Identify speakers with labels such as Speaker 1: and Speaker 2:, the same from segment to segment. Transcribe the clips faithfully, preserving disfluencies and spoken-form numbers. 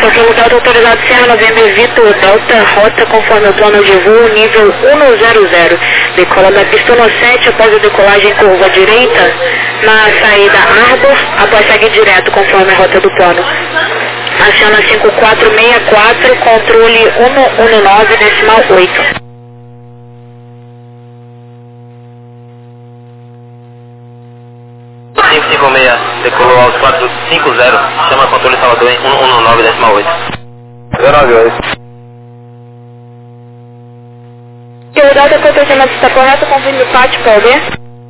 Speaker 1: Hotel Delta autorizado Sierra November Vitor Delta, rota conforme o plano de voo, nível cento. Decola da pista no sete após a decolagem curva direita, na saída Arbor, após seguir direto conforme a rota do plano. Aciona cinco quatro seis quatro, controle cento e dezenove, decimal oito.
Speaker 2: cinco cinco seis, decolou aos quatro cinco zero, chama controle Salvador em cento e dezenove, decimal oito. zero nove oito.
Speaker 1: O Delta Contorcionamento está correto, confirme o P A T, pode?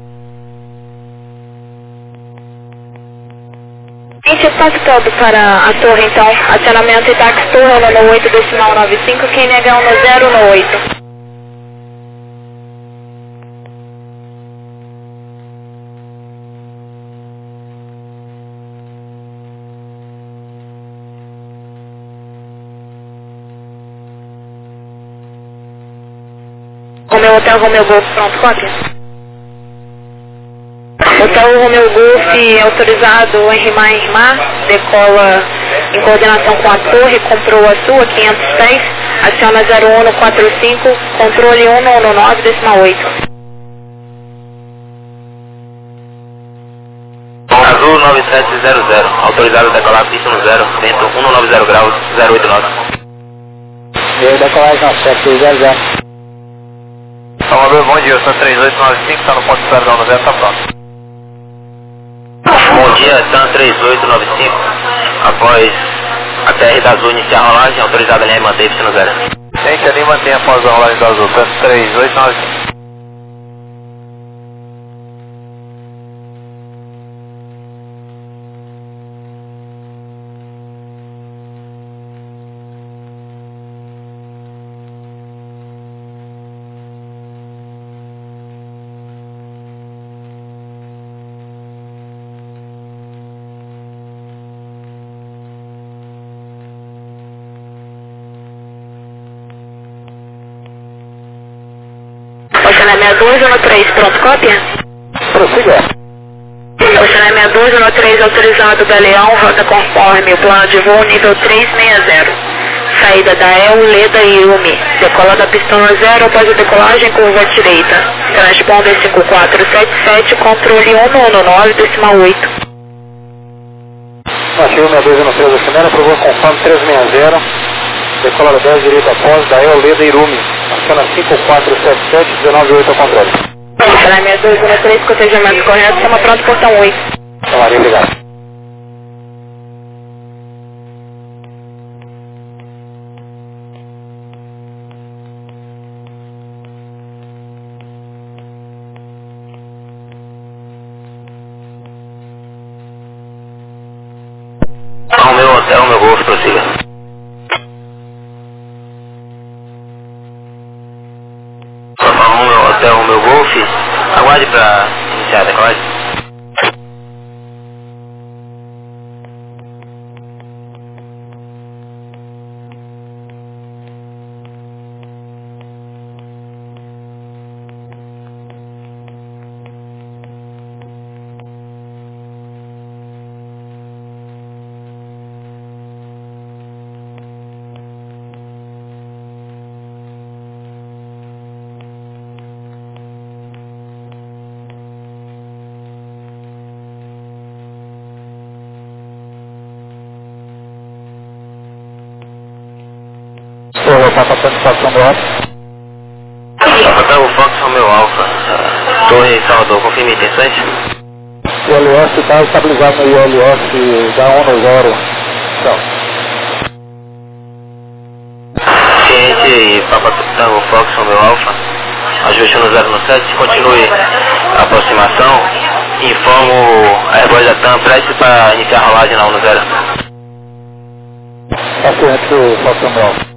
Speaker 1: vinte e quatro todo para a torre, então. Acionamento Itax Torre, no oito, decimal nove cinco, quem nega um no zero, no oito. Romeu Hotel Romeu Golf, pronto, cópia. Hotel Romeu Golf autorizado em rimar em rimar, decola em coordenação com a torre, comprou a sua, quinhentos pés, aciona zero um no quatro cinco, controle cento e dezenove, decimal oito.
Speaker 2: Azul nove sete zero zero, autorizado a decolar pista no zero, vento cento e noventa graus, zero oito nove.
Speaker 3: E aí, decolagem nove sete zero zero.
Speaker 2: Salvador, bom dia, São três oito nove cinco, está no ponto de perdão no zero, está pronto. Bom dia, São três oito nove cinco, após a T R da Azul iniciar a rolagem, autorizada a linha manter pista no zero. Gente, ali mantém após a rolagem da Azul, São três oito nove cinco.
Speaker 1: Oceané sessenta e dois, um três, pronto, cópia?
Speaker 3: Prossiga.
Speaker 1: Oceané sessenta e dois, um três, autorizado da Leão, rota conforme o plano de voo nível trezentos e sessenta. Saída da El, Leda e Umi. Decola da pista no zero após a decolagem, curva direita. Transponder cinco quatro sete sete, controle cento e dezenove, decimal oito.
Speaker 3: Achei o sessenta e dois, um três, Oceané, aprovou conforme trezentos e sessenta. Decola da dez direita após da El, Leda e Irumi. Aciona cinco quatro sete sete, dezenove oito ao controle.
Speaker 1: Oceané sessenta e dois, um três, cotejamento correto, chama pronto, portão oito.
Speaker 3: Maria, obrigado.
Speaker 2: Ao meu hotel, meu golfe, prossiga. Ao meu hotel, meu golfe, aguarde para iniciar a decolagem.
Speaker 3: Estou passando a satisfação do alto.
Speaker 2: Hotel Fox Romeo Alfa, Torre Salvador, confirme intenções.
Speaker 3: O L S está estabilizado no I L S da um no zero. Então.
Speaker 2: Ciente, Papa Tango Fox Romeo Alfa, ajuste no zero no sete, continue a aproximação, informo a Airbus da TAM, preste para iniciar a rolagem na um no zero.
Speaker 3: Está ciente o Fox do alto.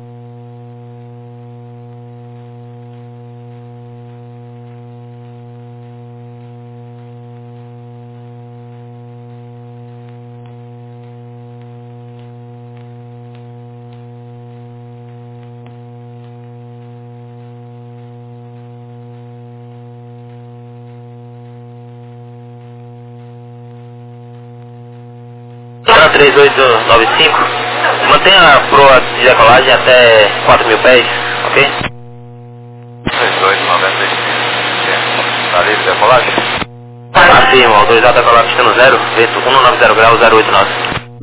Speaker 2: três oito nove cinco, Mantenha a proa de decolagem até quatro mil pés, ok?
Speaker 4: trinta e oito, noventa e cinco. Tá livre de decolagem?
Speaker 2: Afirma, autorizado a decolar pista no zero, vento cento e noventa graus, zero oito nove.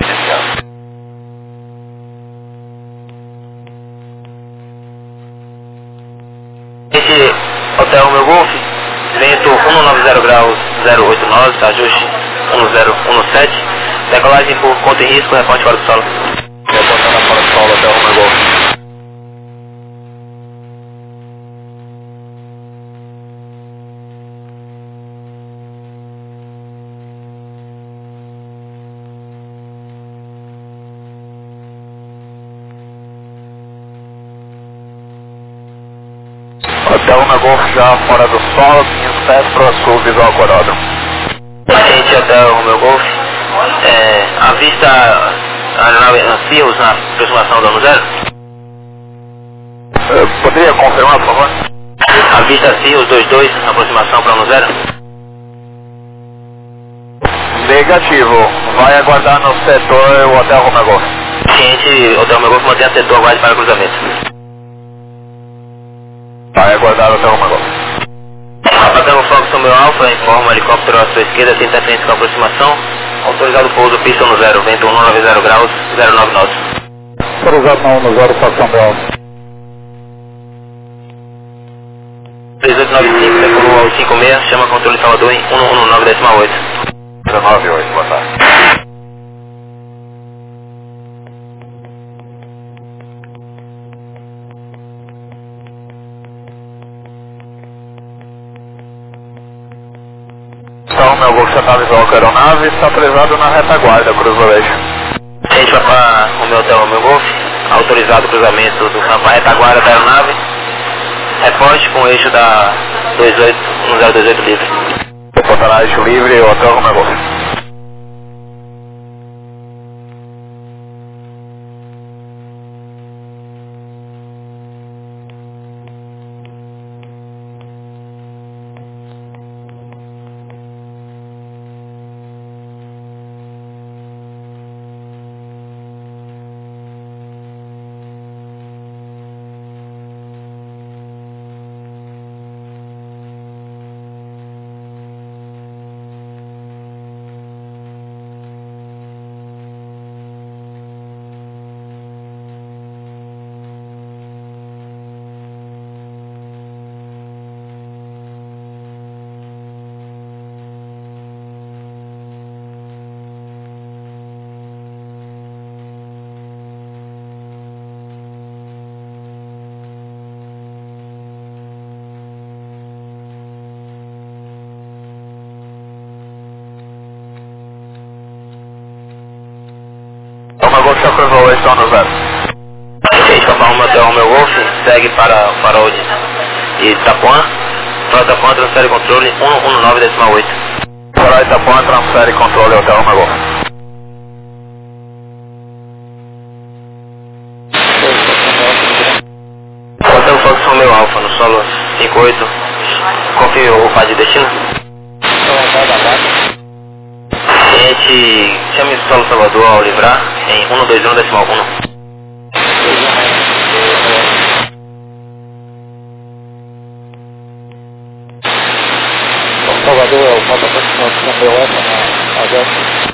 Speaker 2: Esse Hotel Romeo Golf, vento cento e noventa graus, zero oito nove, ajuste um zero um sete, decolagem por conta e risco, reporte fora do solo.
Speaker 4: Reportando fora do solo, Hotel Romeo Golf. Hotel Romeo Golf já fora do solo, quinhentos pés para o sul, visual Coródromo.
Speaker 2: Gente, Hotel Romeo Golf, é, a vista a aeronave Fios na aproximação do ano zero?
Speaker 4: Uh, poderia confirmar, por favor?
Speaker 2: A vista Fios dois dois na aproximação para o ano zero?
Speaker 4: Negativo, vai aguardar no setor o Hotel Romeo Golf.
Speaker 2: Gente, Hotel Romeo Golf mantém a setor aguarde para cruzamento.
Speaker 4: Vai aguardar o Hotel Romeo Golf.
Speaker 2: Apagando o foco São Meu Alfa, informa helicóptero à sua esquerda, sem interferência com aproximação. Autorizado o pouso, pista no zero, vento cento e noventa graus, zero nove nove.
Speaker 3: Autorizado na um no zero, para São Belo.
Speaker 2: três oito nove cinco, decolou ao cinco seis, chama controle Salvador em cento e dezenove decimal oito.
Speaker 4: zero nove oito, boa tarde. Então, meu Golf já avisou a aeronave, está autorizado na retaguarda, cruzou eixo.
Speaker 2: Gente, para o meu Hotel Romeo Golf, autorizado o cruzamento do campo à retaguarda da aeronave, reporte com o eixo da dois oito um zero dois oito livre.
Speaker 4: Reportará eixo livre, Hotel Romeo Golf. Romeo Golf já cruzou o eixo no zero.
Speaker 2: Gente, para o meu Hotel Romeo Golf, segue para o farol de Itapuã. Para Itapuã, transfere controle cento e dezenove decimal oito.
Speaker 4: Para Itapuã, transfere controle Hotel Romeo Golf.
Speaker 2: Hotel Fox Romeo Alfa no solo cinco oito. Confio o par de destino. Gente, chame o solo Salvador ao livrar em cento e vinte e um decimal um.
Speaker 3: Salvador é o mapa aproximação São Meu Alfa na Agesta.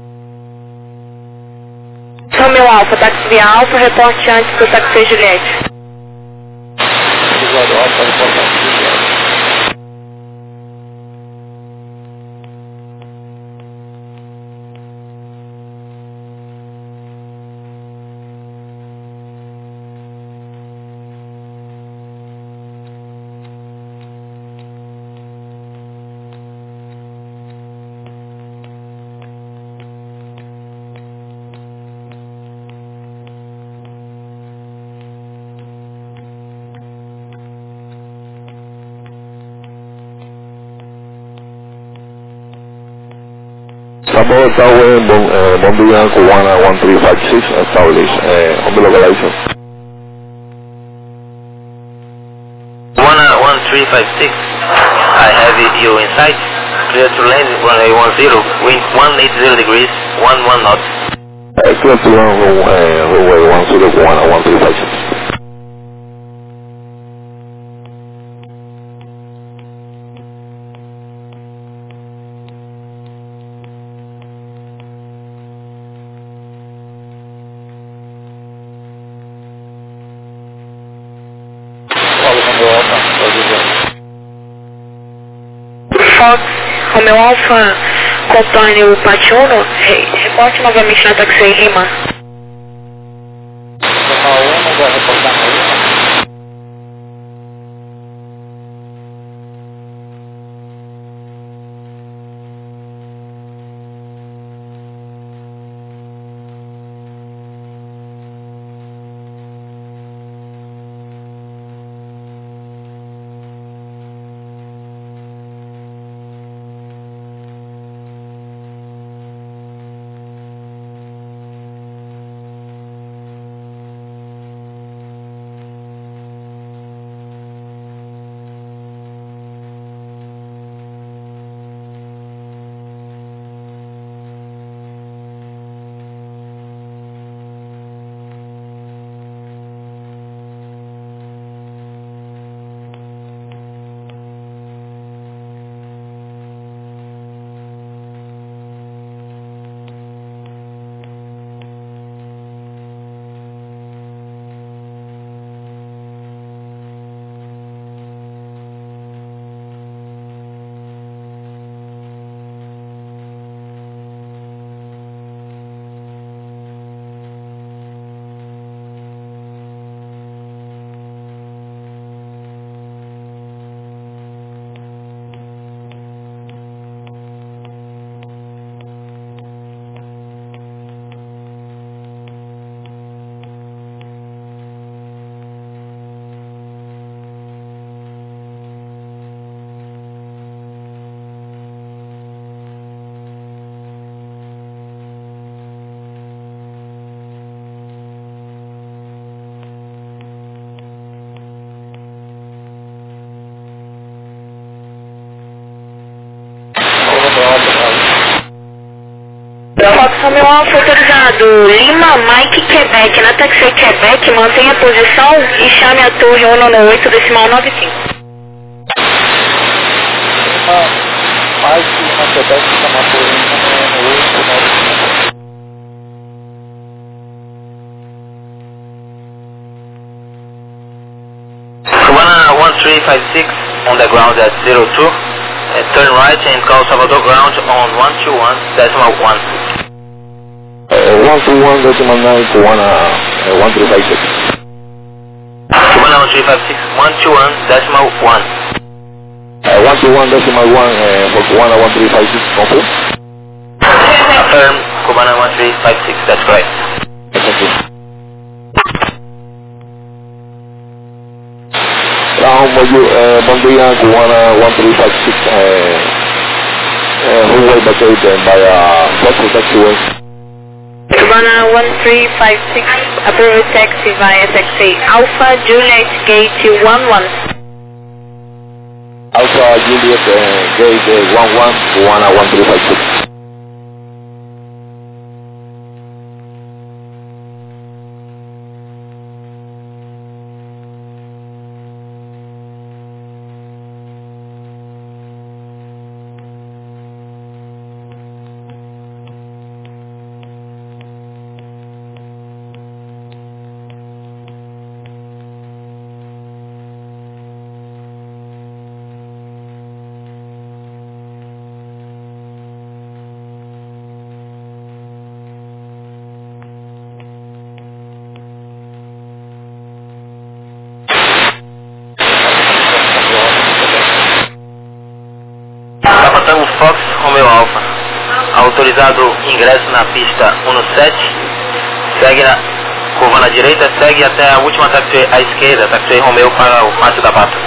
Speaker 1: São Meu Alfa, táxi via Alfa, reporte antes do táxi Juliette.
Speaker 3: Autorizado Alfa, reporte antes do Juliette.
Speaker 4: Estamos Tower, Bondi Yankee one one three five six, established, uh, on the localization.
Speaker 2: one one three five six, I have you in sight. Clear to land runway one zero, wind one eighty degrees, one one knots.
Speaker 4: É, clear to run, é, runway one zero one, one three five six.
Speaker 1: Fox, Romeo Alpha, contorne o Patiuno, re, reporte novamente na taxi Rima.
Speaker 3: Romeo um, vai reportar na Rima.
Speaker 1: Fox Romeo Alpha autorizado, Lima, Mike, Quebec, na taxi Quebec, mantenha a posição e chame a torre um nove oito, decimal nove cinco.
Speaker 3: Lima, Mike, Lima, Quebec, chama a torre um nove oito, nove cinco.
Speaker 2: Cubana one three five six on the ground at zero two. Uh, turn right and call Salvador ground on one two one decimal one.
Speaker 4: Uh, one two one decimal nine to one, uh, one three five six.
Speaker 2: Cubana one three five six, one two one decimal one.
Speaker 4: Uh, one two one decimal one, uh, for Cubana one three five six, confirm?
Speaker 2: Affirm, Cubana one three five six, that's correct.
Speaker 4: Thank you. Now, uh, Bombardier Cubana one three five six, uh, uh, runway vacated by uh, Foxtrot taxiway.
Speaker 1: Cubana one three five six, approved taxi via taxi Alpha Juliet Gate one one.
Speaker 4: Alpha Juliet uh, Gate uh, one one, Cubana one three five six.
Speaker 2: Fox Romeo Alpha, autorizado ingresso na pista um sete, segue na curva na direita, segue até a última taxiway à esquerda, taxiway Romeo para o Pátio da Pata.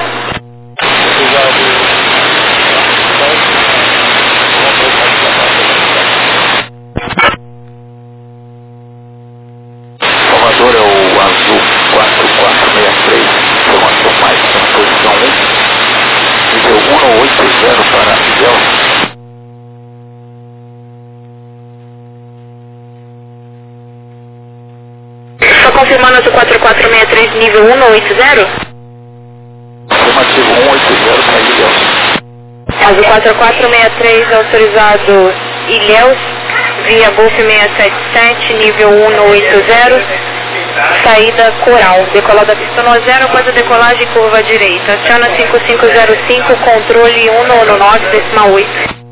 Speaker 4: Salvador é o azul quatro quatro seis três, informação mais na posição um, nível um oito zero para Miguel.
Speaker 1: confirmando o quatro quatro seis três, nível um oito zero?
Speaker 4: Afirmativo, um oito zero para Ilhéus.
Speaker 1: Azul quatro quatro seis três, autorizado Ilhéus, via Golf seiscentos e setenta e sete, nível um oito zero, saída Coral, decolada pista no zero, após a decolagem curva à direita. Aciona cinco cinco zero cinco, controle um nove nove, decimal oito.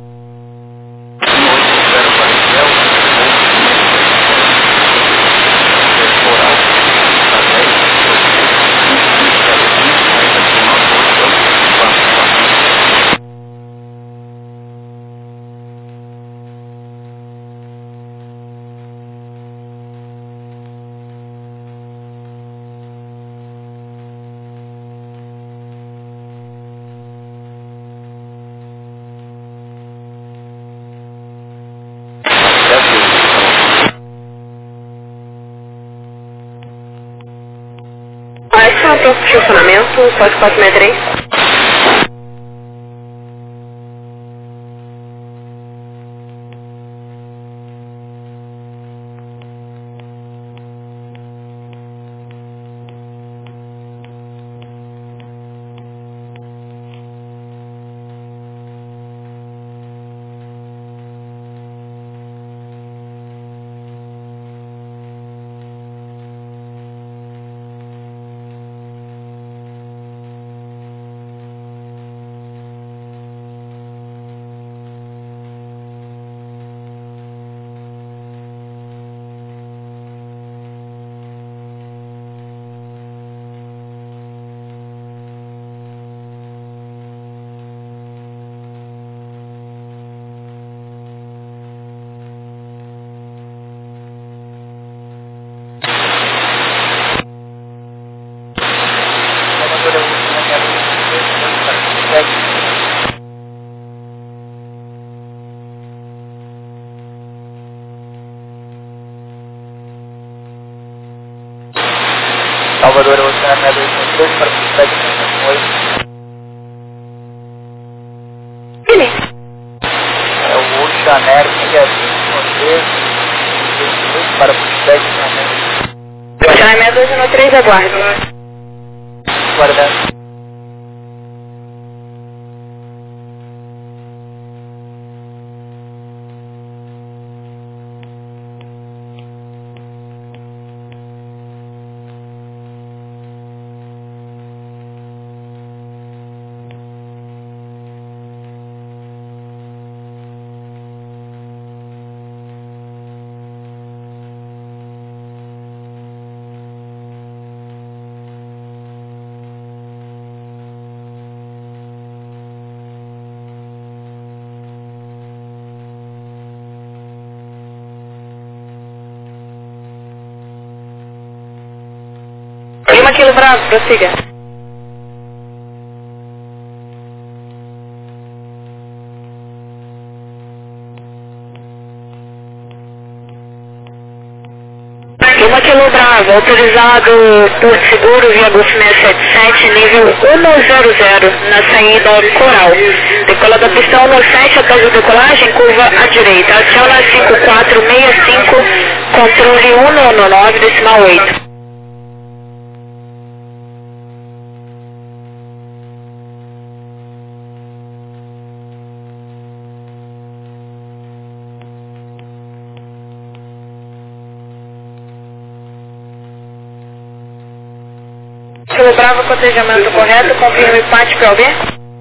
Speaker 1: Esse é o próximo estacionamento, quatro quatro seis três.
Speaker 3: Salvador, eu vou tirar minha dois ponto dois para o sete ponto oito.
Speaker 1: Beleza.
Speaker 3: É o Oceanair vinte ponto três, para o sete ponto oito.
Speaker 1: Já é seis dois um três, aguardo.
Speaker 3: Guardando.
Speaker 1: Lima Kilo Bravo, prossiga. Lima Kilo Bravo, autorizado Porto Seguro via Golf seiscentos e setenta e sete, nível um zero zero, na saída Coral. Decola da pista um sete, após a decolagem, curva à direita. Aciona cinco quatro seis cinco, controle um nove, decimal oito. Kilo Bravo, cotejamento correto, confirme empate para alguém?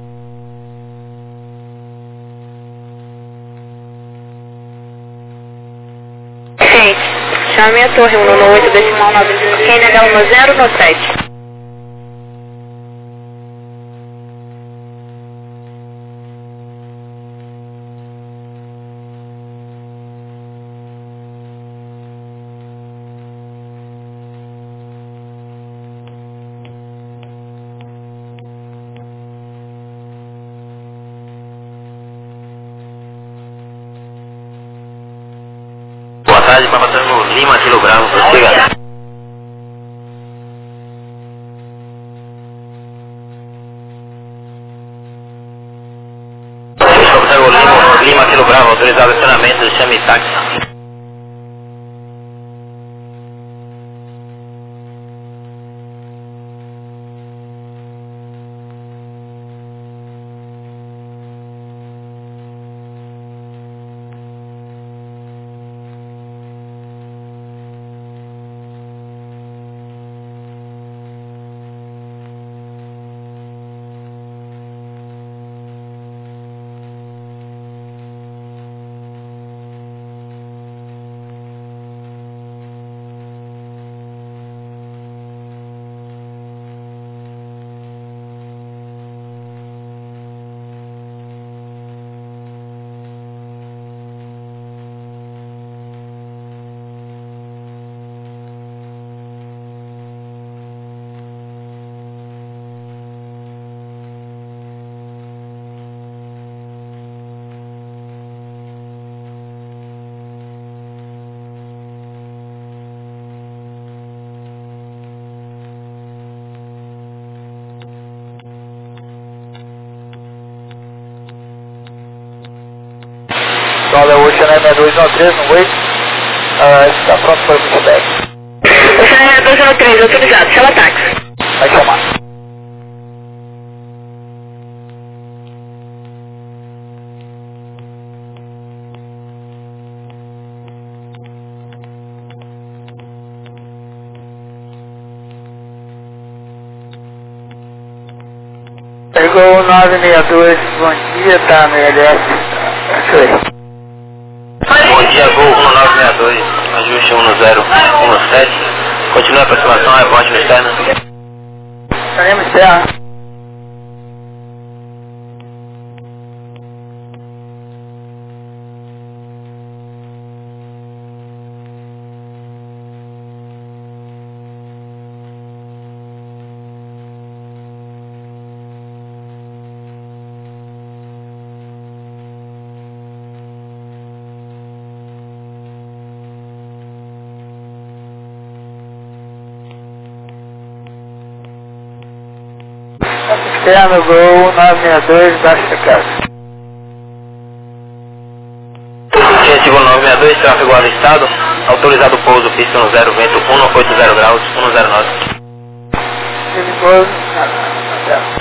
Speaker 1: Gente, chame a torre um nove oito, decimal nove cinco, Q N H um zero no sete.
Speaker 2: Boa tarde, para passando Lima Kilo Bravo, prossiga. Lima, Lima Kilo Bravo, autorizado estacionamento, chame táxi.
Speaker 3: seis dois um três no oito, uh, está pronto para o feedback.
Speaker 1: O seis dois um três, autorizado, chama táxi.
Speaker 3: Vai chamar. Pegou o nove seis dois, bom dia, tá no L S.
Speaker 2: Bom dia, Gol um nove seis dois, ajuste um zero um sete, continue a aproximação, reporte no externo.
Speaker 3: Estaremos externo. Externo, Gol nove seis dois, baixo da casa.
Speaker 2: Gente, Gol nove seis dois, tráfego avistado, autorizado pouso, pista no zero, vento cento e oitenta graus, cento e nove.
Speaker 3: Perigoso, nada,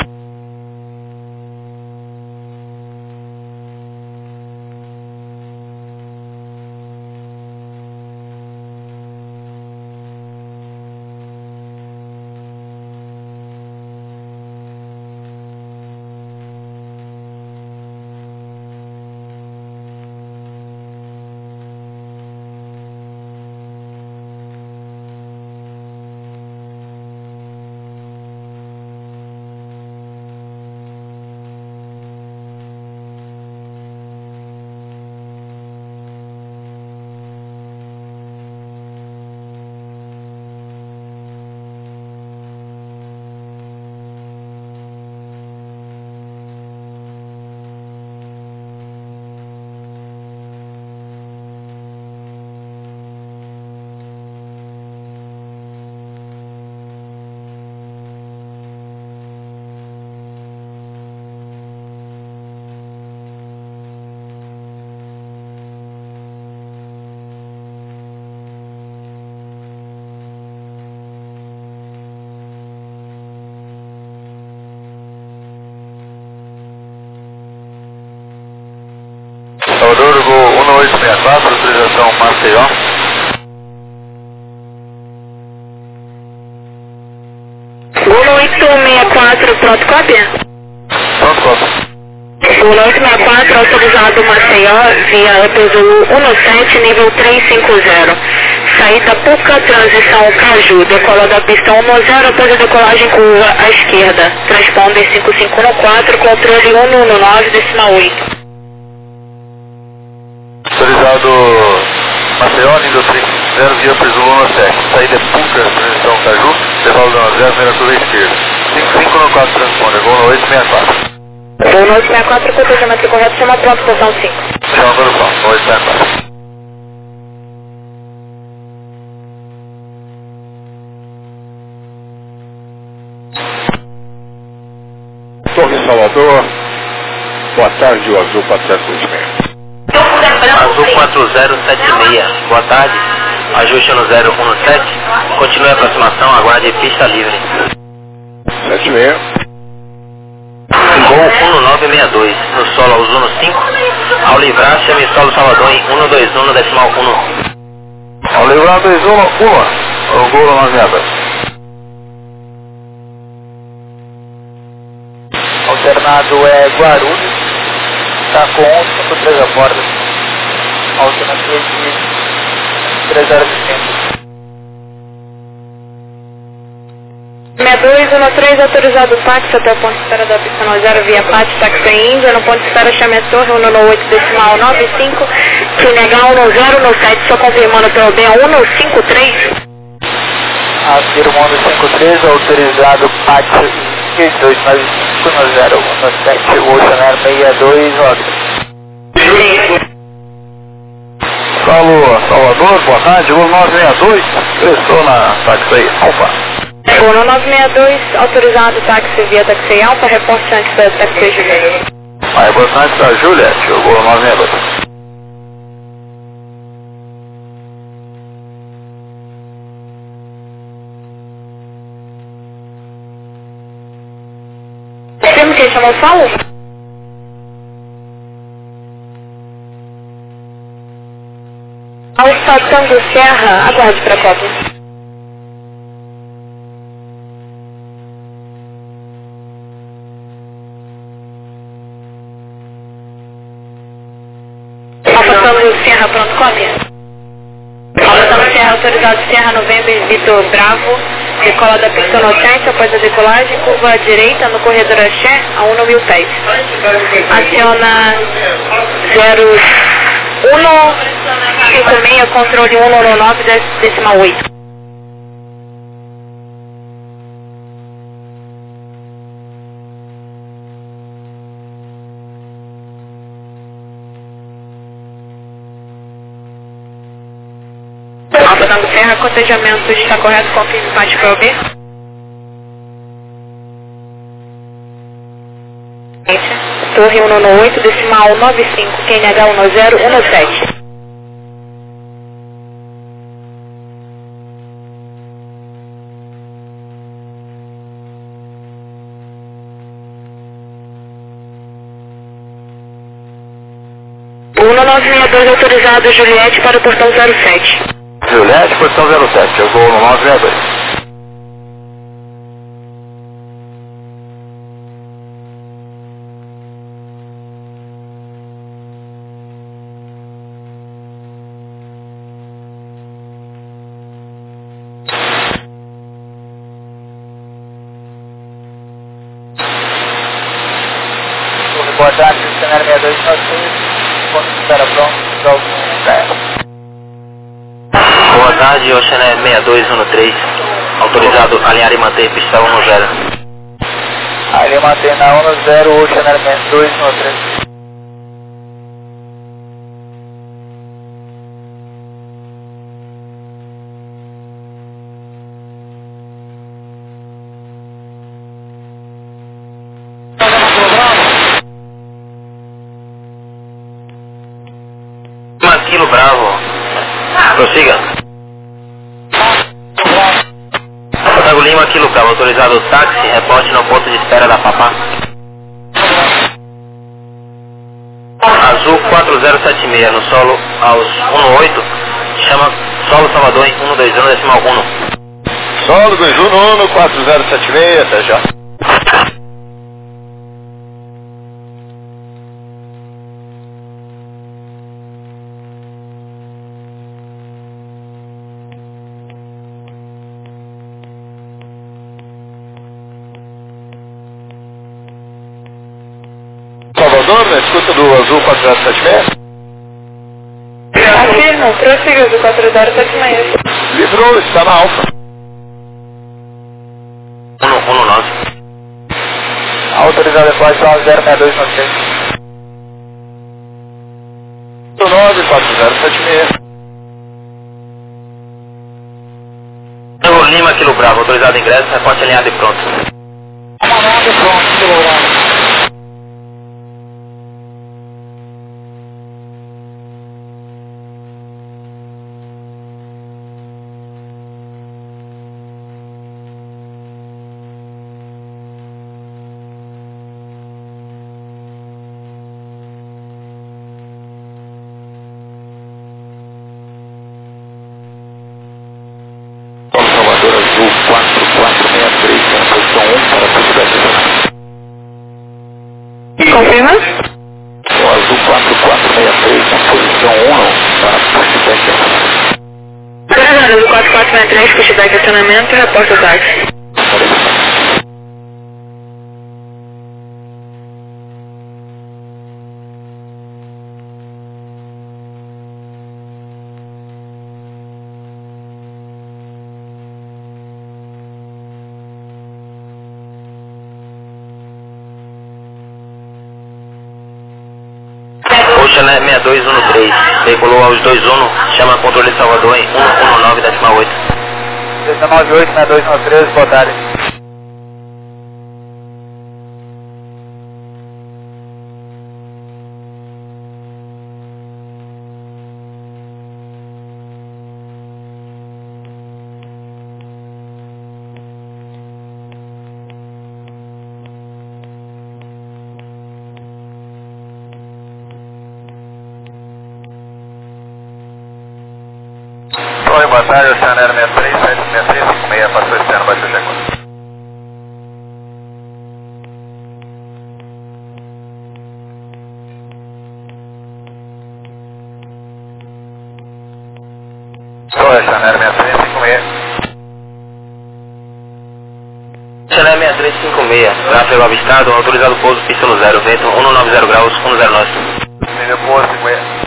Speaker 4: Salvador, Gol um oito seis quatro, autorização Maceió.
Speaker 1: Gol oito seis quatro, pronto, cópia?
Speaker 4: Pronto, cópia.
Speaker 1: Gol oito seis quatro, autorizado Maceió, via Epezulu sete, nível trezentos e cinquenta. Saída Puca, transição Caju, decola da pista um zero, após a decolagem curva à esquerda. Transponder cinco cinco um quatro, controle cento e dezenove, decimal oito.
Speaker 4: Autorizado Maceió, nível trezentos e cinquenta, via Epezulu sete. Saída Puca, transição Caju, decola da zero, primeira curva à esquerda. cinco cinco um quatro, transponder, Gol oito seis quatro.
Speaker 1: Gol oito seis quatro, cotejamento correto, chama pronto, posição cinco.
Speaker 4: Chama a produção, oito seis quatro.
Speaker 5: Torre Salvador, boa tarde, o Azul quatro zero sete seis.
Speaker 2: Azul quatro zero sete seis, boa tarde, ajuste no zero um sete, continue a aproximação, aguarde pista livre.
Speaker 5: sete seis.
Speaker 2: Gol um nove seis dois, no solo Auzuno cinco, ao livrar, chame solo Salvador em cento e vinte e um, decimal um.
Speaker 4: Ao livrar dois um, um, o Gol nove seis dois.
Speaker 3: Alternado é Guarulhos, está com onze ponto três a bordo, alternativa de três horas de tempo.
Speaker 1: seis dois um três, autorizado táxi até o ponto de espera da pista zero, via Pátio, táxi Índia, no ponto de espera chame a torre cento e oito, decimal nove cinco, que negar um zero um sete, só confirmando pelo B cento e cinquenta e três.
Speaker 3: Afirmo cento e cinquenta e três, autorizado Pátio dois nove cinco um zero um sete, o Oceanar seis dois, roda.
Speaker 4: Alô, Salvador, boa tarde, Gol nove seis dois, pressou na táxi Alfa.
Speaker 1: Gol nove seis dois, autorizado táxi via táxi Alfa, reporte antes da táxi Juliette.
Speaker 4: Aí, boa tarde, da Juliette, o Gol nove seis dois.
Speaker 1: que chamou o Saulo? Alfa Tango Serra, aguarde para cópia. Alfa Tango Serra, pronto, cópia. Alfa Tango Serra, autorizado Serra, November, Vitor Bravo, decola da pista no sete, após a decolagem, curva à direita no corredor Axé, a um mil pés. Aciona zero um cinco seis, controle um nove nove, decimal oito. Alfa Tango Serra, cotejamento está correto, confirme parte para O B. Torre um nove oito, decimal nove cinco, Q N H um zero um sete. um nove seis dois autorizado Juliette para o portão zero sete.
Speaker 4: Juliette, portão zero sete, eu vou no nove seis dois.
Speaker 3: Boa tarde, cenário seis dois nove seis, ponto espera pronto, Golf um.
Speaker 2: Boa tarde, Oceané seis dois um três, autorizado alinhar e manter pista um zero.
Speaker 3: Ali mantém na um zero, Oceané seis dois um três.
Speaker 2: Kilo Bravo, prossiga. Otago Lima, Kilo Bravo, autorizado táxi, reporte no ponto de espera da Papá. Azul quatro zero sete seis, no solo aos um oito, chama solo Salvador em um dois um decimal um.
Speaker 5: Solo do Juno um quatro zero sete seis, até já. Salvador, na escuta do Azul quatro zero sete seis.
Speaker 1: Afirmo, prossiga do quatro zero sete seis.
Speaker 5: Livrou, está na Alfa.
Speaker 2: um nove.
Speaker 3: Autorizado decoração zero seis dois nove seis.
Speaker 5: nove quatro zero sete seis.
Speaker 2: Otago Lima, Kilo Bravo, autorizado ingresso, reporte alinhado e pronto.
Speaker 3: Alinhado e pronto, Kilo Bravo.
Speaker 5: Salvador Azul quatro quatro seis três, na posição um para possibilidade.
Speaker 1: Confirma?
Speaker 5: O Azul quatro quatro seis três, na posição um para possibilidade.
Speaker 1: Autorizado do quatro quatro seis três, pushback acionamento, reporte o táxi.
Speaker 2: Oceané seis dois um três, veiculou aos dois um, chama controle de Salvador em um nove decimal oito.
Speaker 3: nove oito seis dois nove três, boa tarde.
Speaker 4: tarde, Oceanair sessenta e três, sete seis seis cinco seis, passou externo, baixou check-in. Sou Oceanair sessenta e três, cinco seis.
Speaker 2: Oceanair sessenta e três, cinco seis, tráfego avistado, autorizado pouso, pista no zero, vento cento e noventa graus, cento e nove.
Speaker 4: Nível pouso, cinco seis.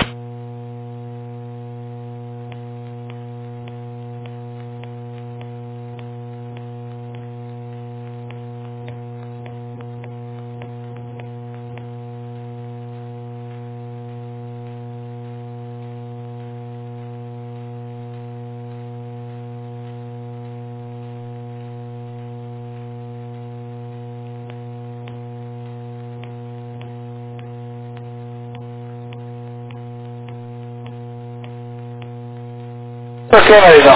Speaker 3: Ok, Marizão.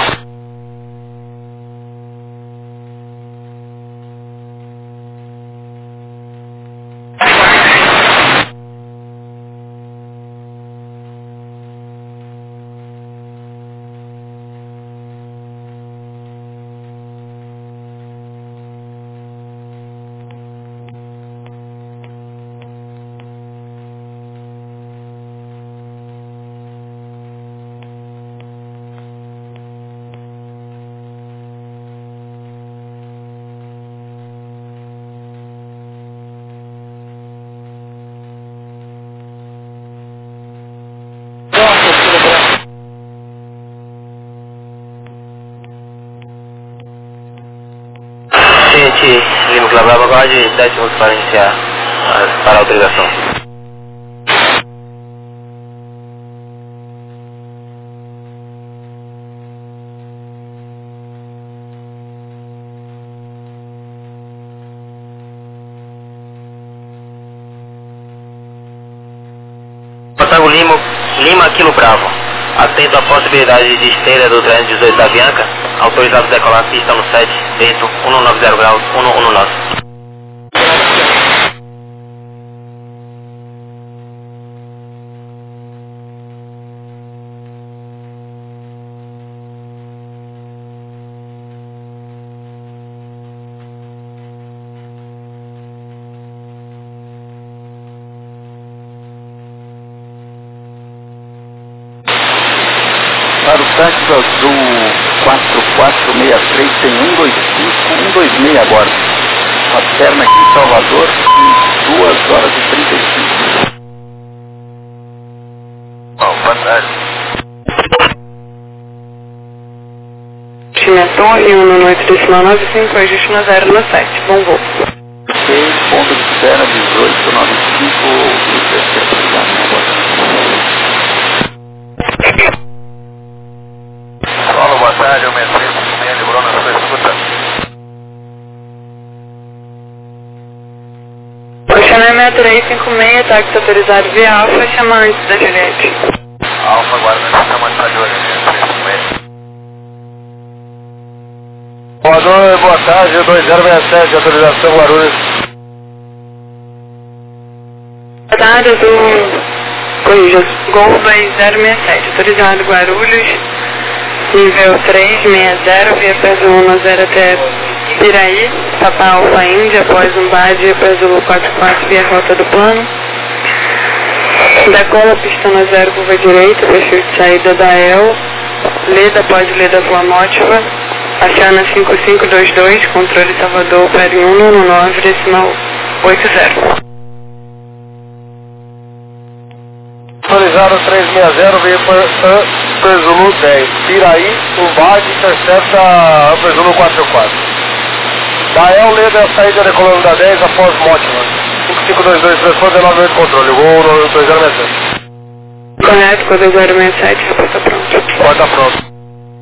Speaker 2: Gente, Lima Clavar, aguarde dez segundos para iniciar, para a autorização. Otago Lima, Lima Quilo Bravo, atento à possibilidade de esteira do trezentos e dezoito da Bianca, autorizado a decolar pista no sete, dentro cento e noventa graus, cento e dezenove.
Speaker 3: Para o táxi azul quatro quatro seis três tem um dois cinco, um dois seis agora. Uma perna aqui em Salvador em duas horas e trinta e cinco.
Speaker 4: Bom, boa tarde.
Speaker 1: China Torre, um no oito decimal nove cinco, ajuste no zero no sete. Bom voo.
Speaker 3: seis, ponto de espera dezoito noventa e cinco,
Speaker 4: Solo, boa tarde, o Mercedes seis de Bruna, sua escuta.
Speaker 1: Oceanair sessenta e três, cinco seis, táxi autorizado via Alfa, chama antes da Juliette.
Speaker 4: Alfa, guarda, chama antes da Juliette, seis cinco seis. Voador, boa tarde, dois zero seis sete, autorização Guarulhos.
Speaker 1: Boa tarde, eu sou Corrija, Gol dois zero seis sete, autorizado Guarulhos, nível três seis zero, via Peso zero até Piraí, Papa Alfa Índia, após um B A D, Peso quatro quatro, via rota do plano. Decola, pista no zero, curva direita, perfil de saída da E L, Leda, pode Leda Voa Mótiva, Oceana cinco cinco dois dois, controle Salvador, Pere um no nove, decimal oito zero.
Speaker 4: Autorizado três seis zero, veio para Zulu dez. Piraí, o B A D intercepta para Zulu quatro quatro. Da E L, Leda, saída decolando da dez após Mótima. cinco cinco dois dois, responde nove oito, controle. Gol dois zero seis sete.
Speaker 1: Correto, com dois zero seis sete, resposta pronta.
Speaker 4: Porta pronto.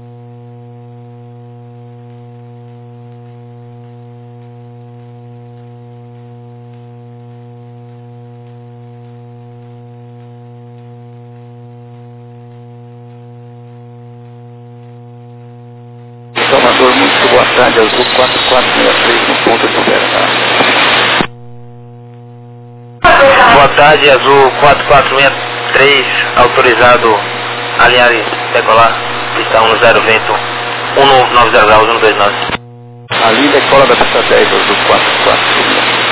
Speaker 3: Salvador, muito boa tarde, azul quatro quatro seis três no ponto de espera.
Speaker 2: Boa tarde, Azul quatro quatro seis três, autorizado a alinhar e decolar. pista um zero, vento um nove zero graus, um dois nove.
Speaker 3: Ali decola da pista dez, azul quatro quatro.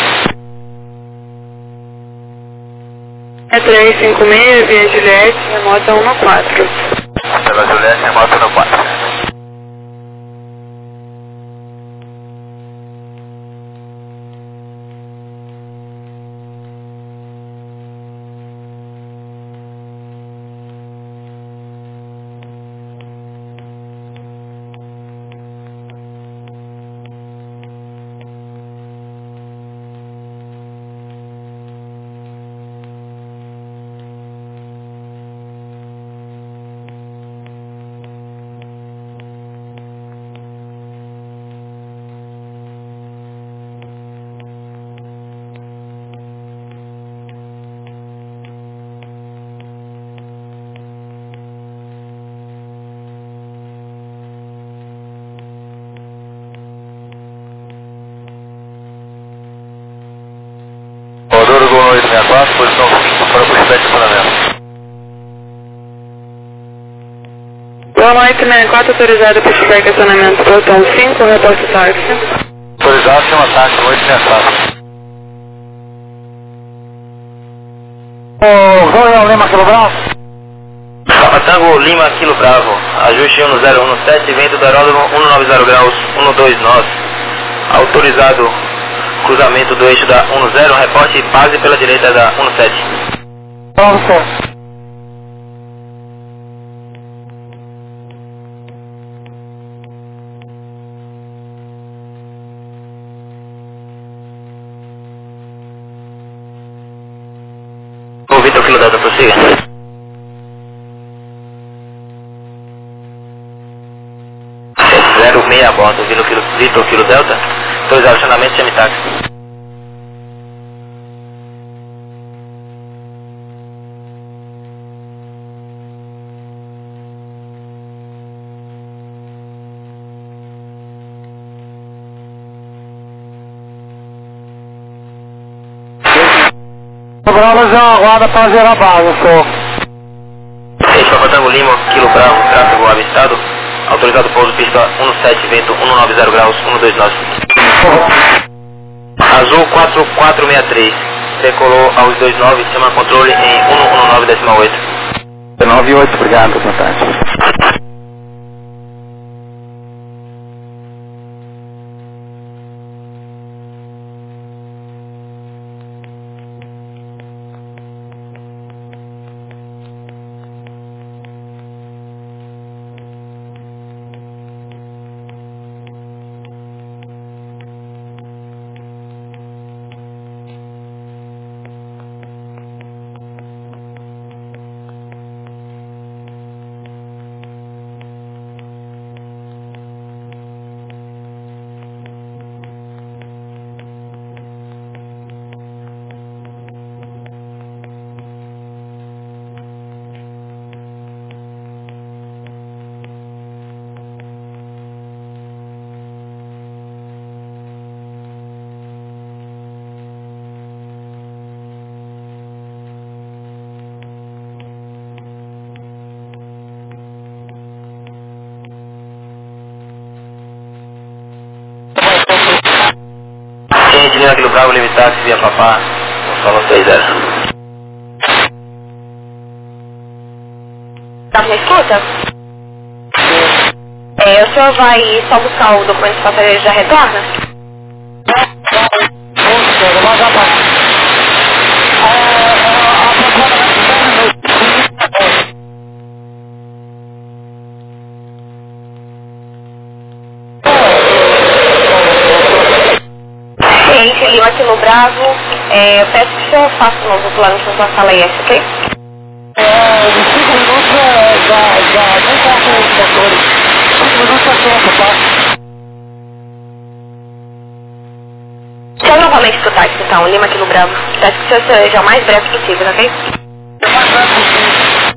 Speaker 1: É três cinco seis, via Juliette, remota um no quatro.
Speaker 2: Pela Juliette, remota no quatro.
Speaker 4: Rodor Gol oito seis quatro, posição cinco para o pushback de estacionamento.
Speaker 1: Gol oito seis quatro, autorizado pushback acionamento, portão cinco, reporte táxi.
Speaker 4: Autorizado, chama táxi oito seis quatro. Ô, Royal Lima Kilo Bravo.
Speaker 2: Papa Tango Lima Kilo Bravo, ajuste um zero um sete, vento do aeródromo um nove zero graus, um dois nove. Autorizado cruzamento do eixo da um zero, reporte base pela direita da um sete.
Speaker 4: Vamos, senhor.
Speaker 2: O Vitor Kilo Delta, prossiga. zero seis a bordo, Vitor Kilo, Vitor Kilo Delta, autorizado acionamento semitáxi.
Speaker 4: Bravo já aguarda para gerar base, senhor.
Speaker 2: seis Papa Tango Lima, Kilo Bravo, tráfego avistado, autorizado pouso pista um sete, vento um nove zero graus, um dois nove. Azul quatro quatro seis três, decolou aos dois nove, chama controle em um um nove decimal oito.
Speaker 3: nove oito, obrigado, boa tarde.
Speaker 2: Lima Kilo Bravo, Limitax, via Papá, solo seis zero.
Speaker 1: Tá me escuta? É, o senhor vai só buscar o documento de passageiro e já retorna? Lima Kilo Bravo, é, eu peço que o senhor faça o novo plano de sua sala I S, ok?
Speaker 4: É, em cinco minutos já, já não corta os motores. cinco minutos é tempo, tá?
Speaker 1: Deixa eu novamente pro táxi então, Lima Kilo Bravo. Peço que o senhor seja o mais breve possível, ok?
Speaker 4: É mais breve possível.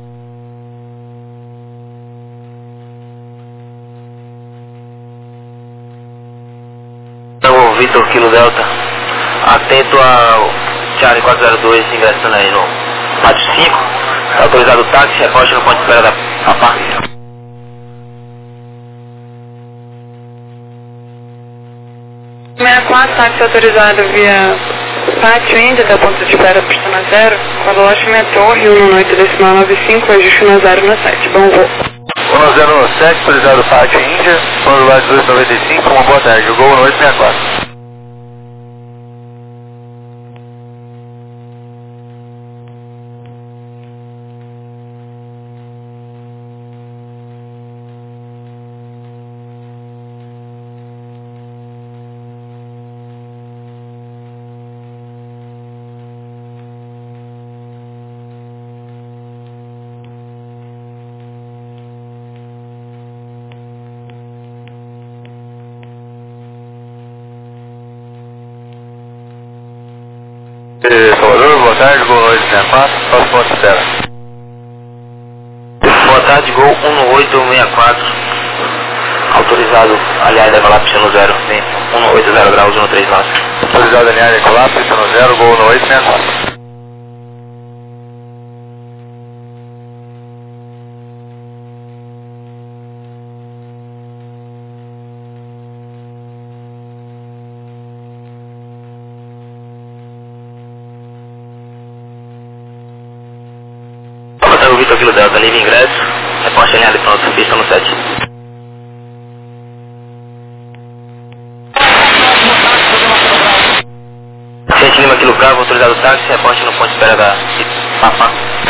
Speaker 2: Então, Vitor Kilo Delta, atento ao Charlie quatro zero dois ingressando aí no pátio cinco, está autorizado o táxi, reposte no ponto de espera da Papá.
Speaker 6: sessenta e quatro, táxi autorizado via Pátio Índia, da ponto de espera pista na zero, Corote Minha Torre, um noite decimal nove cinco, ajuste na zero na sete, bom voo.
Speaker 4: um zero no sete, autorizado Pátio Índia, São Lugar dezoito noventa e cinco, uma boa tarde, o Gol noite sessenta e quatro. Salvador, boa tarde, Gol oito sessenta e quatro, faço ponto de espera.
Speaker 2: Boa tarde, Gol um oito seis quatro, autorizado, aliás, decolar pista zero, um oito zero graus, um três nove.
Speaker 4: Autorizado, aliás, decolar pista zero, Gol um oito sessenta e quatro.
Speaker 2: O Vitor Kilo Delta, livre ingresso, reporte alinhado e pronto, pista no sete. Sete Lima Kilo Bravo, autorizado táxi, reporte no ponto de espera da Papá.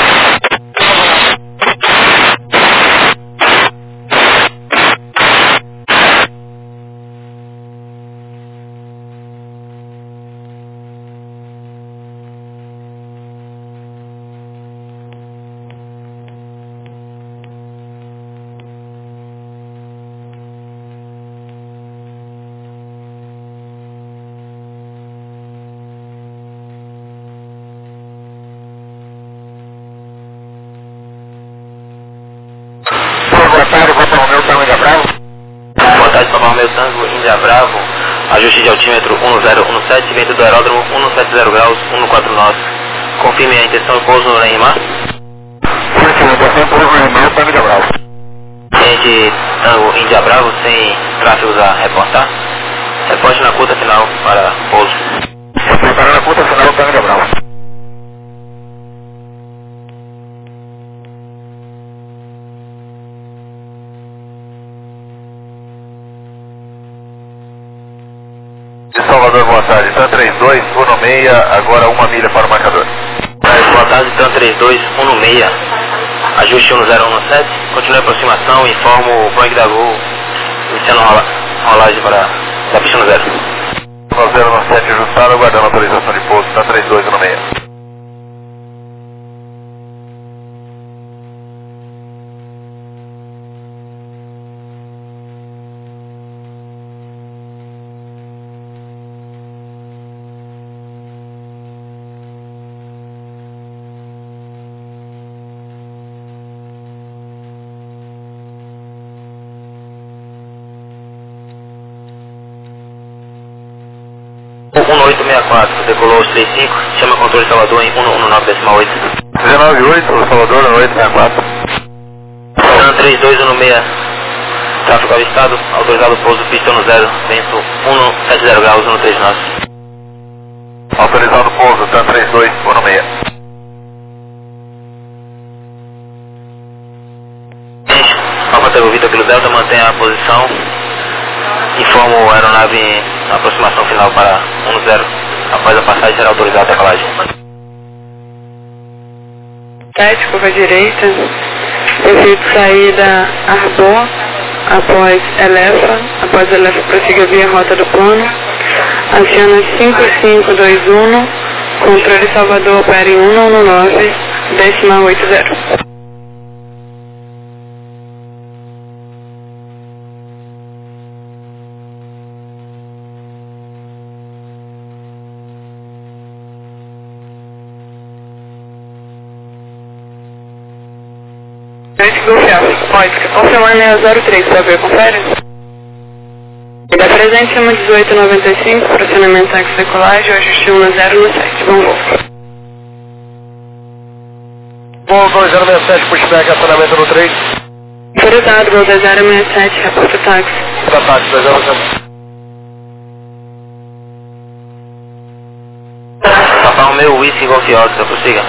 Speaker 4: Boa tarde, Papa Romeu, Tango Índia Bravo.
Speaker 2: Boa tarde, Papa Romeu, Tango Índia Bravo. Ajuste de altímetro um zero um sete, vento do aeródromo um sete zero graus, um quatro nove. Confirme a intenção de pouso no Neymar.
Speaker 4: Sim, pouso no Neymar, Tango Índia Bravo.
Speaker 2: Cliente Tango Índia Bravo, sem tráfegos a reportar. Reporte na curta final para pouso.
Speaker 4: Reportar na curta final, Tango Índia Bravo. De Salvador, boa tarde, TAM trinta e dois, um seis, agora uma milha para o marcador.
Speaker 2: Boa tarde, TAM trinta e dois, um seis, ajuste um zero um sete, continue a aproximação, informo o Boeing da Gol, iniciando rola, rolagem para da pista no zero.
Speaker 4: um zero um sete ajustado, aguardando autorização de pouso, TAM trinta e dois, um seis.
Speaker 2: um oito seis quatro, decolou os trinta e cinco, chama controle Salvador em um um nove decimal oito.
Speaker 4: dezenove oito, Salvador, um oito seis quatro.
Speaker 2: TAM trinta e dois, um seis, tráfego avistado, autorizado pouso, pista no zero, vento um sete zero graus, um três nove.
Speaker 4: Autorizado pouso, TAM trinta e dois, um seis.
Speaker 2: Gente, Papa Tango Vitor Kilo Delta, mantenha a posição. Informo a aeronave em aproximação final para um zero. Após a passagem será autorizada a decolagem.
Speaker 6: sete, curva direita. Efeito saída Arbor, após Elefa. Após Elefa prossiga via rota do plano. Aciona cinco cinco dois um. Controle Salvador opera em um um nove, decimal oito zero. Pode, confirmando é zero três, para ver, confere? Da presente, chama dezoito noventa e cinco, fracionamento táxi decolagem, ajuste um zero no sete, bom voo.
Speaker 4: Voo dois zero seis sete, pushback, acionamento no três.
Speaker 6: Autorizado, voo dois zero seis sete, reporta táxi.
Speaker 4: Da táxi, dois zero seis sete.
Speaker 2: Romeo Whisky Golf Oscar, prossiga.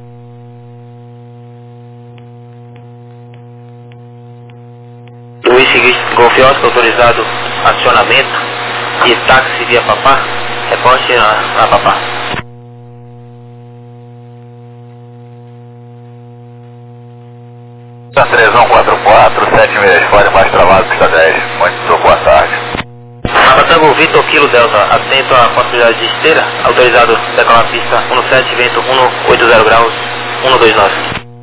Speaker 2: Whisky Golf Oscar, autorizado acionamento e táxi via Papá, reporte na, na Papá.
Speaker 3: três um quatro quatro, sete seis fora, mais travado, pista dez. Muito boa tarde.
Speaker 2: Abatango Vitor Kilo Delta, atento à possibilidade de esteira, autorizado decolar a pista dezessete, vento cento e oitenta graus, cento e vinte e nove.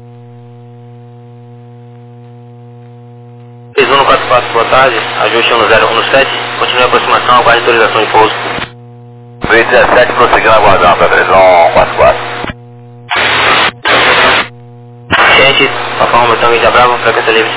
Speaker 2: três um quatro quatro, boa tarde, ajuste um zero um sete, continue a aproximação, aguarde autorização de pouso.
Speaker 3: vinte e dezessete, prosseguindo aguardando, três um quatro quatro.
Speaker 2: Gente, Papa Romeo Tango Índia Brava, frequência livre.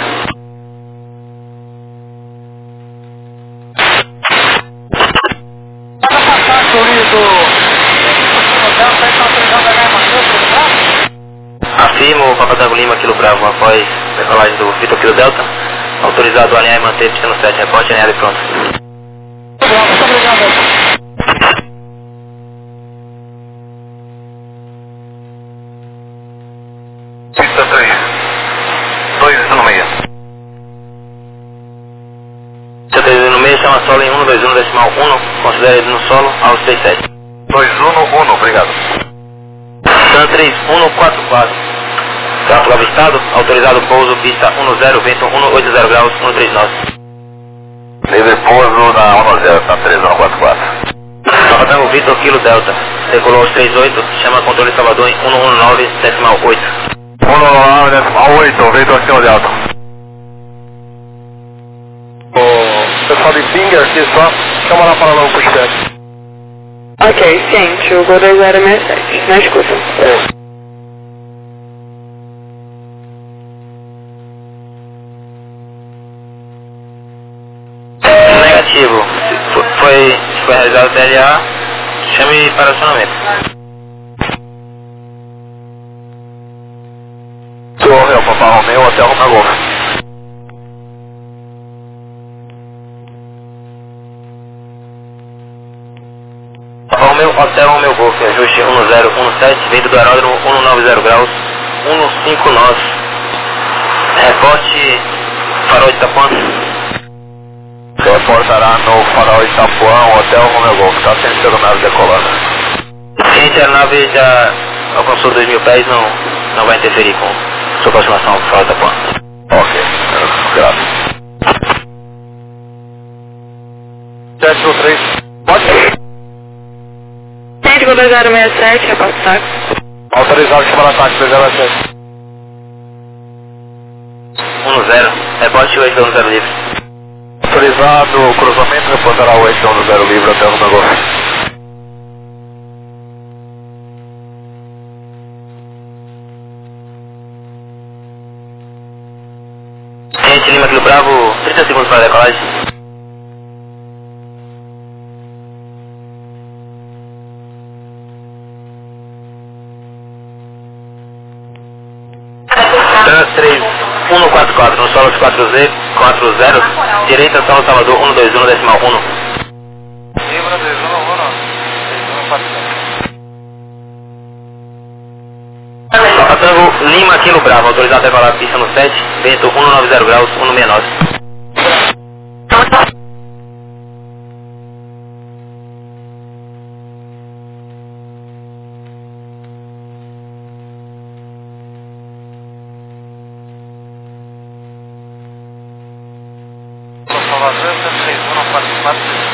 Speaker 2: Afirmo, Papa Tango Lima, Kilo Bravo, após decolagem do Vitor Kilo Delta, autorizado a alinhar e manter pista no sete, reporte alinhado e pronto.
Speaker 4: Muito obrigado.
Speaker 3: Pista três. dois no meio.
Speaker 2: Pista três no meio, chama solo em um dois um decimal um, considera ele no solo aos seis sete.
Speaker 3: dois um um, obrigado.
Speaker 2: Sun três um quatro quatro. Tráfego avistado, autorizado pouso, pista um zero, vento cento e oitenta graus, cento e trinta e nove.
Speaker 3: Livre pouso na um zero, tá três um quatro quatro.
Speaker 2: Papa Tango Vitor Kilo Delta, decolou aos trinta e oito, chama controle Salvador em cento e nove decimal oito.
Speaker 3: cento e nove decimal oito, Vitor Kilo Delta.
Speaker 4: O pessoal de Finger aqui só, chama lá para lá o pushback.
Speaker 6: Ok, ciente, o Gol dois zero seis sete, na escuta.
Speaker 4: É.
Speaker 2: Negativo, foi, foi realizado o T L A, chame para acionamento.
Speaker 3: Romeo, Papa Romeo, Hotel Romeo Golf.
Speaker 2: Papa Romeo, Hotel Romeo Golf, ajuste um zero um sete, vento do aeródromo cento e noventa graus, cento e cinquenta e nove. Reporte farol de Itapuã.
Speaker 3: Reportará no farol de Itapuã, Hotel Romeo Golf, está sendo terminado decolando.
Speaker 2: Gente, a nave já alcançou dois mil pés, não, não vai interferir com sua aproximação ao farol de Itapuã.
Speaker 3: Ok, graças.
Speaker 4: sete um três. Pode ir.
Speaker 6: Ciente, Gol dois zero seis sete, reporte táxi.
Speaker 4: Autorizado chamar ataque, dois zero sete.
Speaker 2: um zero, reporte oito um zero livre.
Speaker 3: Autorizado, cruzamento, reportará o oito um zero livre até o Romeo Golf.
Speaker 2: Gente, Lima Kilo Bravo, trinta segundos para a decolagem. Trans três um quatro quatro, no solo quatro Z, quatro zero, direita solo Salvador cento e vinte e um decimal um.
Speaker 4: Libra dois um um não. dois um quatro sete.
Speaker 2: Papa Tango Lima Kilo Bravo, autorizado a decolar a pista no sete, vento cento e noventa graus, cento e sessenta e nove.
Speaker 4: Salvador, três um quatro quatro.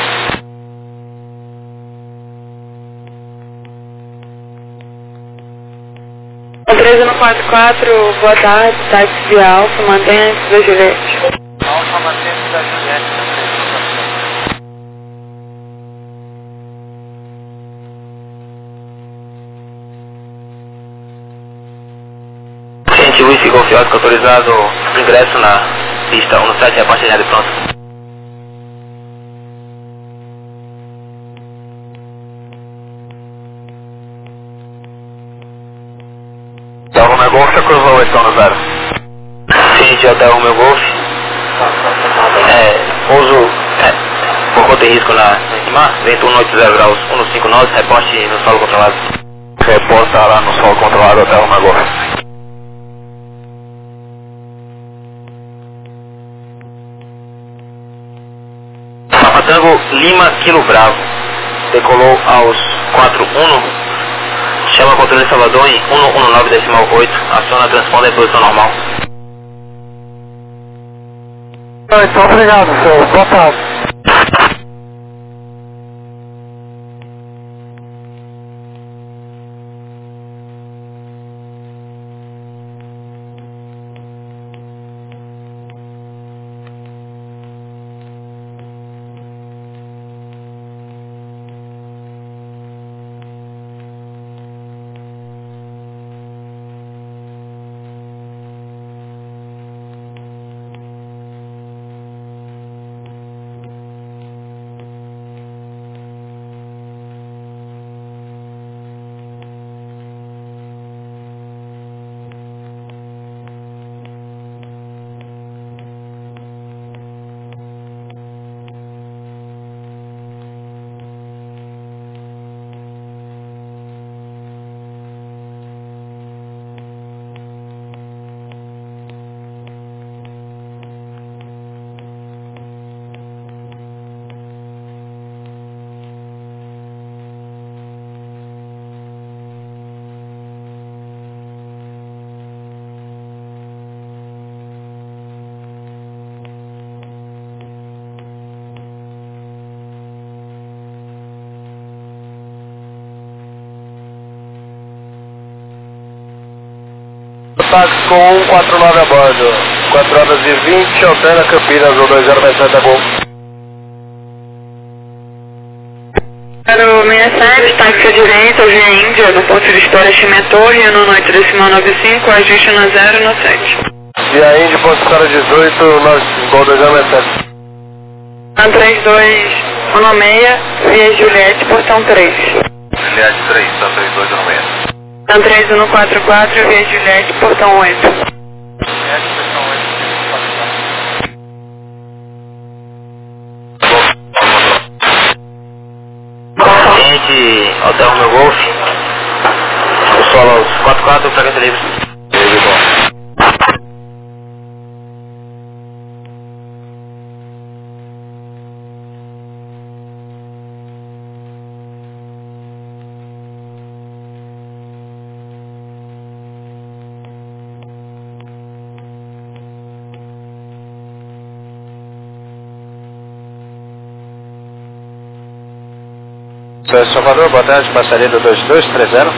Speaker 6: três um quatro quatro, boa tarde, táxi de Alfa, mantenha-se da Juliette.
Speaker 4: Alfa mantém-se da Juliette.
Speaker 2: Gente, Whisky Golf Oscar, autorizado o ingresso na pista um sete, reporte alinhado e pronto.
Speaker 3: Hotel Romeo Golf, já cruzou o oito um zero.
Speaker 2: Gente, Hotel Romeo Golf, é, pouso é, por conta de risco na, na mar, vento cento e oitenta graus, cento e cinquenta e nove, reporte no solo controlado.
Speaker 3: Reporta lá no sol controlado até o Nagor.
Speaker 2: Papa Tango Lima Kilo Bravo. Decolou aos quatro um. Chama controle Salvador em um um nove decimal oito. Aciona transponder em posição normal.
Speaker 4: Então, obrigado, senhor. Boa tarde. Táxi com um quatro nove a bordo, quatro horas e vinte, altera Campinas, um dois zero mais sete a gol.
Speaker 6: Para o sessenta e sete, táxi à direita, via Índia, no ponto de espera Chimetor, Rio no oito decimal noventa e cinco, ajuste na zero no sete.
Speaker 4: Via Índia, ponto de espera dezoito, gol dois zero mais sete.
Speaker 6: Na três dois um seis, via Juliette, portão três.
Speaker 3: Juliette três, tá três dois um seis.
Speaker 6: Na três um quatro quatro, via Juliette, portão oito.
Speaker 2: Cliente, Hotel Romeo Golf. O solo aos quatro quatro, frequência livre. Livre, bom.
Speaker 3: Salvador, boa tarde, passaria do dois dois três zero.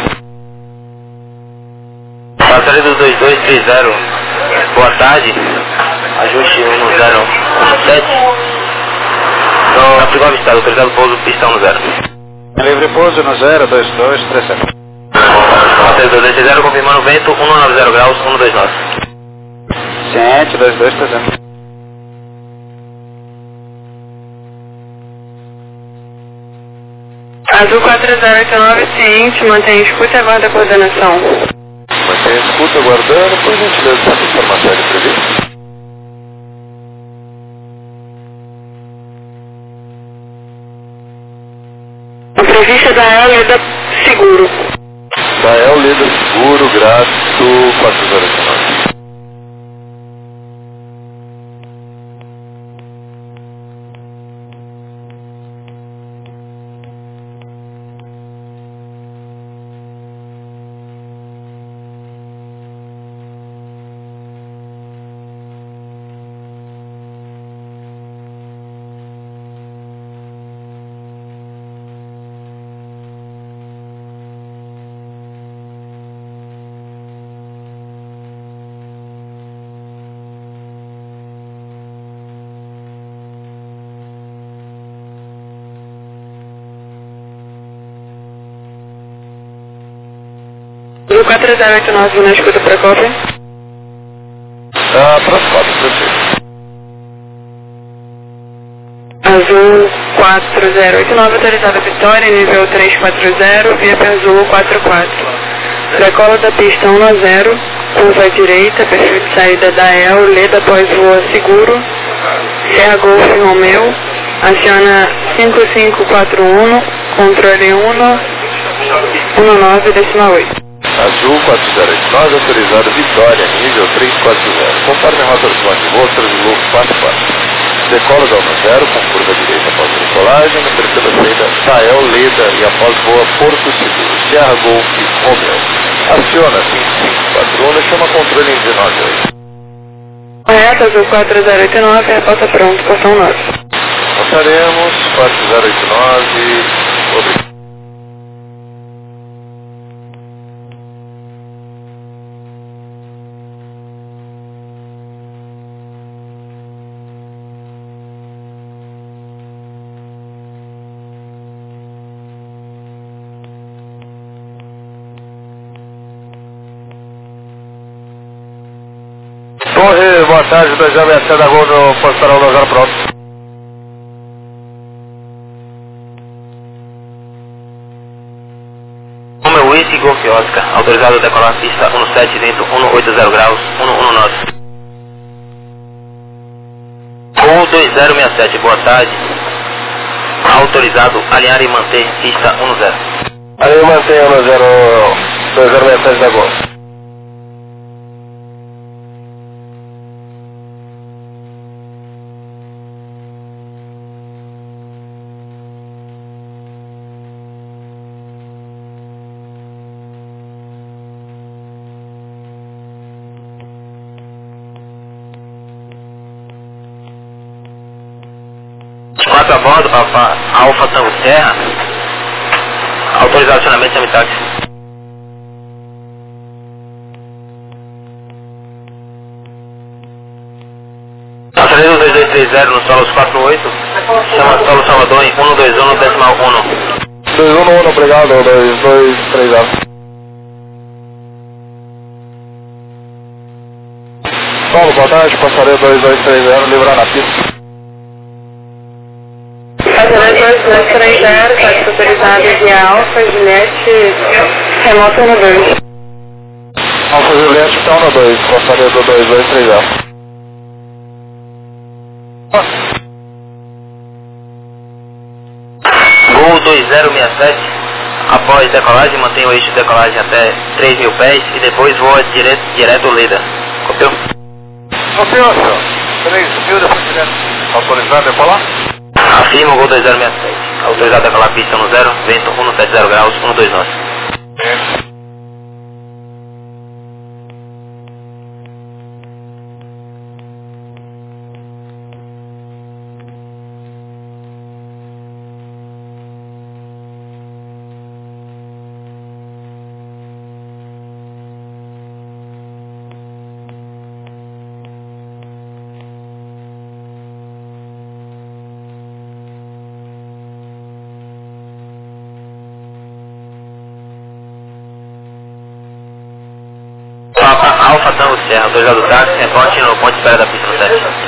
Speaker 2: Passaria do dois dois três zero, boa tarde, ajuste um zero um sete. Então, Capricórnio Estado, autorizado pouso, pista um zero.
Speaker 3: Livre pouso no zero dois dois três zero.
Speaker 2: Passaria do dois dois três zero, confirmando vento, um nove zero graus, um dois nove.
Speaker 3: Ciente, dois dois três zero.
Speaker 6: Azul quatro zero oito nove, ciente, mantém escuta e aguarda a coordenação.
Speaker 3: Mantém escuta, aguardando, por gentileza, essa informação de previsto.
Speaker 6: A prevista da E L é da Seguro.
Speaker 3: Da E L Leda Seguro, grato, quatro zero oito nove.
Speaker 6: Azul quatro zero oito nove, na escuta para cópia.
Speaker 3: Ah, para foto, prefeito.
Speaker 6: Azul quatro zero oito nove, autorizada Vitória, nível três quatro zero, via Azul quatro quatro. Decola da pista um a zero, curva à direita, perfil de saída da E L, Leda após voa seguro, Serra Golf Romeu, aciona cinco cinco quatro um, controle um, um nove decimal oito.
Speaker 4: Azul quatro zero oito nove, autorizado Vitória, nível três quatro zero. Conforme a rota do plano de voo, Translux quatro quatro. Decola da um zero, com curva direita após a decolagem, na terceira saída, Tael, Leda e após voa Porto Seguro, Sierra Golf, Romeo. Aciona cinco cinco quatro um, chama controle em dezenove oito.
Speaker 6: Correto, Azul quatro zero oito nove, reporta pronto, portão nove.
Speaker 4: Passaremos, quatro zero oito nove, obrigado. Torre, boa tarde, dois zero seis sete da Gol no Postarão do zero pronto.
Speaker 2: Romeo Whisky Golf Oscar, autorizado a decolar pista um sete dentro um oito zero graus, um um nove. Gol dois zero seis sete, boa tarde. Autorizado alinhar e manter pista um zero.
Speaker 4: Aí mantém um zero dois zero seis sete da Gol.
Speaker 2: quatro a bordo, Papa Alfa Tango Serra. Autorizado acionamento de Semitáxi. Passageiro dois dois três zero no solo quatro oito. Chama solo Salvador em um dois um decimal um.
Speaker 4: dois um um, obrigado, dois dois três zero. Paulo, boa tarde, passageiro dois dois três zero, livrar na pista.
Speaker 6: Passageiro dois dois três zero, táxi autorizado via Alfa, Juliette, remoto um dois.
Speaker 4: Alfa Juliette, está um dois, passageiro do dois dois três zero.
Speaker 2: Gol dois zero seis sete. Após decolagem, mantém o eixo de decolagem até três mil pés e depois voa direto, direto Leda. Copiou?
Speaker 4: Copiou, senhor. três mil depois direto. Autorizado a decolar?
Speaker 2: Afirma o Gol dois zero seis sete. Autorizado a decolar pista no zero, vento um sete zero graus, um dois nove. Papa Alfa Tango Serra, autorizado táxi, reporte no ponto de espera da pista no sete.